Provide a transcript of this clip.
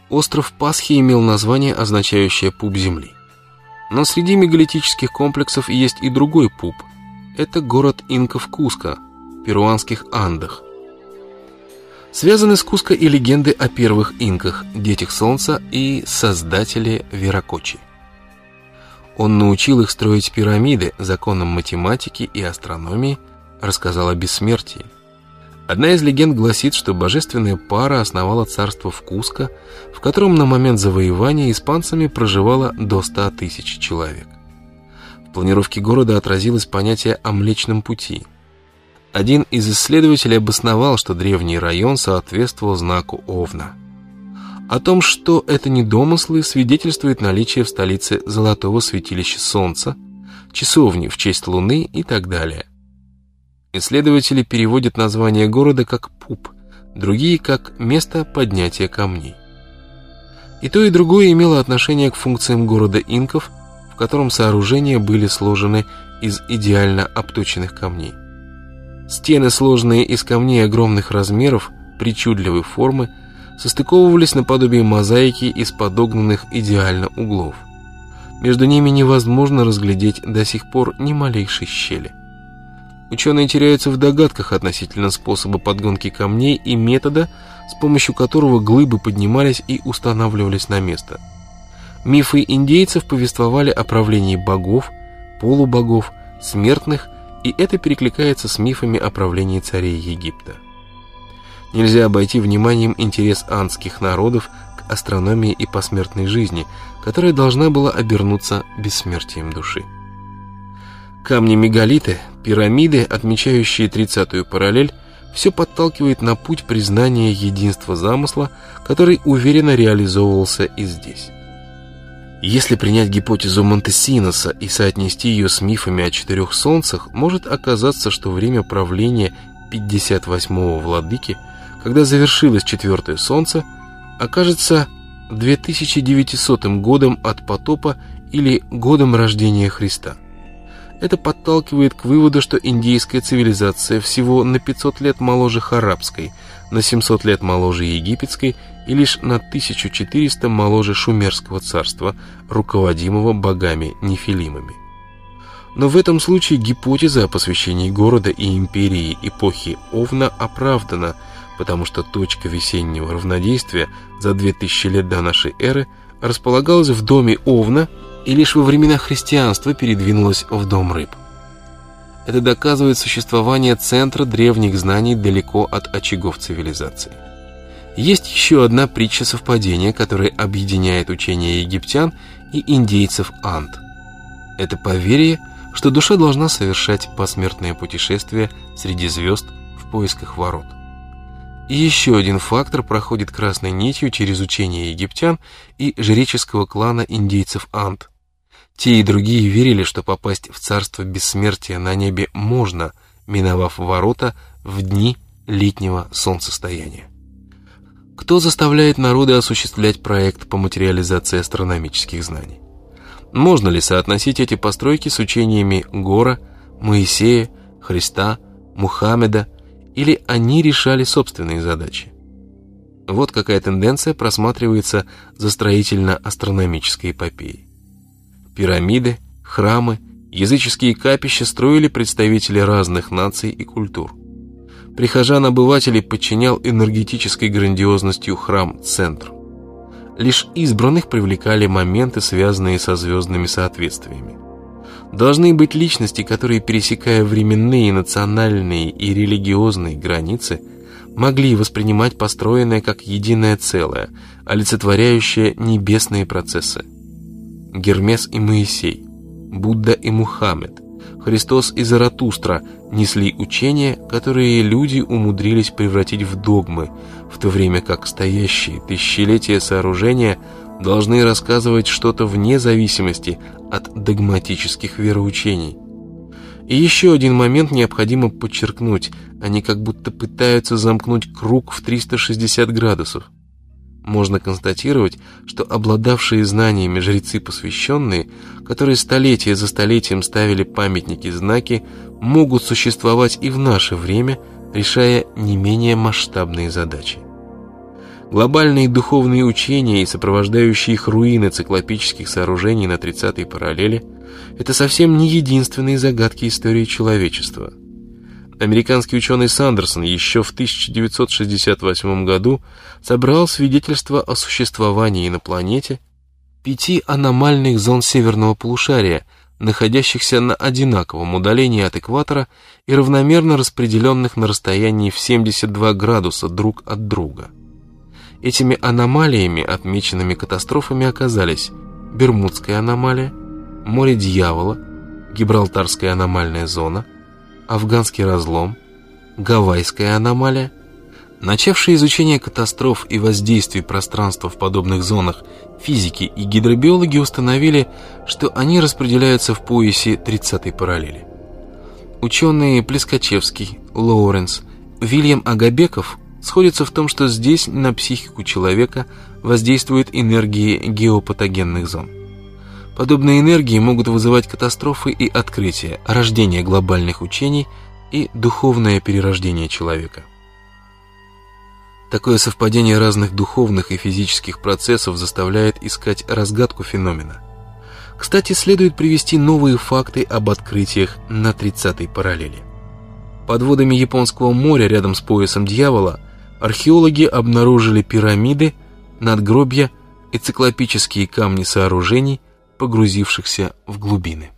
Остров Пасхи имел название, означающее «пуп земли». Но среди мегалитических комплексов есть и другой пуп. Это город инков Куско, в перуанских Андах. Связаны с Куско и легенды о первых инках, детях солнца и создателе Виракочи. Он научил их строить пирамиды, законам математики и астрономии, рассказал о бессмертии. Одна из легенд гласит, что божественная пара основала царство в Куско, в котором на момент завоевания испанцами проживало до 100 тысяч человек. В планировке города отразилось понятие о Млечном пути. Один из исследователей обосновал, что древний район соответствовал знаку Овна. О том, что это не домыслы, свидетельствует наличие в столице золотого святилища Солнца, часовни в честь Луны и так далее. Исследователи переводят название города как Пуп, другие как место поднятия камней. И то, и другое имело отношение к функциям города инков, в котором сооружения были сложены из идеально обточенных камней. Стены, сложенные из камней огромных размеров, причудливой формы, состыковывались наподобие мозаики из подогнанных идеально углов. Между ними невозможно разглядеть до сих пор ни малейшей щели. Ученые теряются в догадках относительно способа подгонки камней и метода, с помощью которого глыбы поднимались и устанавливались на место. Мифы индейцев повествовали о правлении богов, полубогов, смертных, и это перекликается с мифами о правлении царей Египта. Нельзя обойти вниманием интерес андских народов к астрономии и посмертной жизни, которая должна была обернуться бессмертием души. Камни-мегалиты, пирамиды, отмечающие 30-ю параллель, все подталкивает на путь признания единства замысла, который уверенно реализовывался и здесь. Если принять гипотезу Монтесиноса и соотнести ее с мифами о 4 солнцах, может оказаться, что время правления 58-го владыки, когда завершилось 4-е солнце, окажется 2900 годом от потопа или годом рождения Христа. Это подталкивает к выводу, что индейская цивилизация всего на 500 лет моложе харабской, на 700 лет моложе египетской и лишь на 1400 моложе шумерского царства, руководимого богами-нефилимами. Но в этом случае гипотеза о посвящении города и империи эпохи Овна оправдана, потому что точка весеннего равнодействия за 2000 лет до нашей эры располагалась в доме Овна и лишь во времена христианства передвинулась в дом рыб. Это доказывает существование центра древних знаний далеко от очагов цивилизации. Есть еще одна притча совпадения, которая объединяет учения египтян и индейцев Анд. Это поверье, что душа должна совершать посмертное путешествие среди звезд в поисках ворот. И еще один фактор проходит красной нитью через учения египтян и жреческого клана индейцев Анд. Те и другие верили, что попасть в царство бессмертия на небе можно, миновав ворота в дни летнего солнцестояния. Кто заставляет народы осуществлять проект по материализации астрономических знаний? Можно ли соотносить эти постройки с учениями Гора, Моисея, Христа, Мухаммеда, или они решали собственные задачи? Вот какая тенденция просматривается за строительно-астрономической эпопеей. Пирамиды, храмы, языческие капища строили представители разных наций и культур. Прихожан-обывателей подчинял энергетической грандиозностью храм-центр. Лишь избранных привлекали моменты, связанные со звездными соответствиями. Должны быть личности, которые, пересекая временные, национальные и религиозные границы, могли воспринимать построенное как единое целое, олицетворяющее небесные процессы. Гермес и Моисей, Будда и Мухаммед, Христос и Заратустра несли учения, которые люди умудрились превратить в догмы, в то время как стоящие тысячелетия сооружения должны рассказывать что-то вне зависимости от догматических вероучений. И еще один момент необходимо подчеркнуть: они как будто пытаются замкнуть круг в 360 градусов. Можно констатировать, что обладавшие знаниями жрецы посвященные, которые столетия за столетием ставили памятники-знаки, могут существовать и в наше время, решая не менее масштабные задачи. Глобальные духовные учения и сопровождающие их руины циклопических сооружений на 30-й параллели – это совсем не единственные загадки истории человечества. Американский ученый Сандерсон еще в 1968 году собрал свидетельства о существовании на планете 5 аномальных зон северного полушария, находящихся на одинаковом удалении от экватора и равномерно распределенных на расстоянии в 72 градуса друг от друга. Этими аномалиями, отмеченными катастрофами, оказались Бермудская аномалия, Море Дьявола, Гибралтарская аномальная зона, Афганский разлом, Гавайская аномалия. Начавшие изучение катастроф и воздействий пространства в подобных зонах физики и гидробиологи установили, что они распределяются в поясе 30-й параллели. Ученые Плескачевский, Лоуренс, Вильям Агабеков сходятся в том, что здесь на психику человека воздействуют энергии геопатогенных зон. Подобные энергии могут вызывать катастрофы и открытия, рождение глобальных учений и духовное перерождение человека. Такое совпадение разных духовных и физических процессов заставляет искать разгадку феномена. Кстати, следует привести новые факты об открытиях на 30-й параллели. Под водами Японского моря, рядом с поясом Дьявола, археологи обнаружили пирамиды, надгробья и циклопические камни сооружений, погрузившихся в глубины.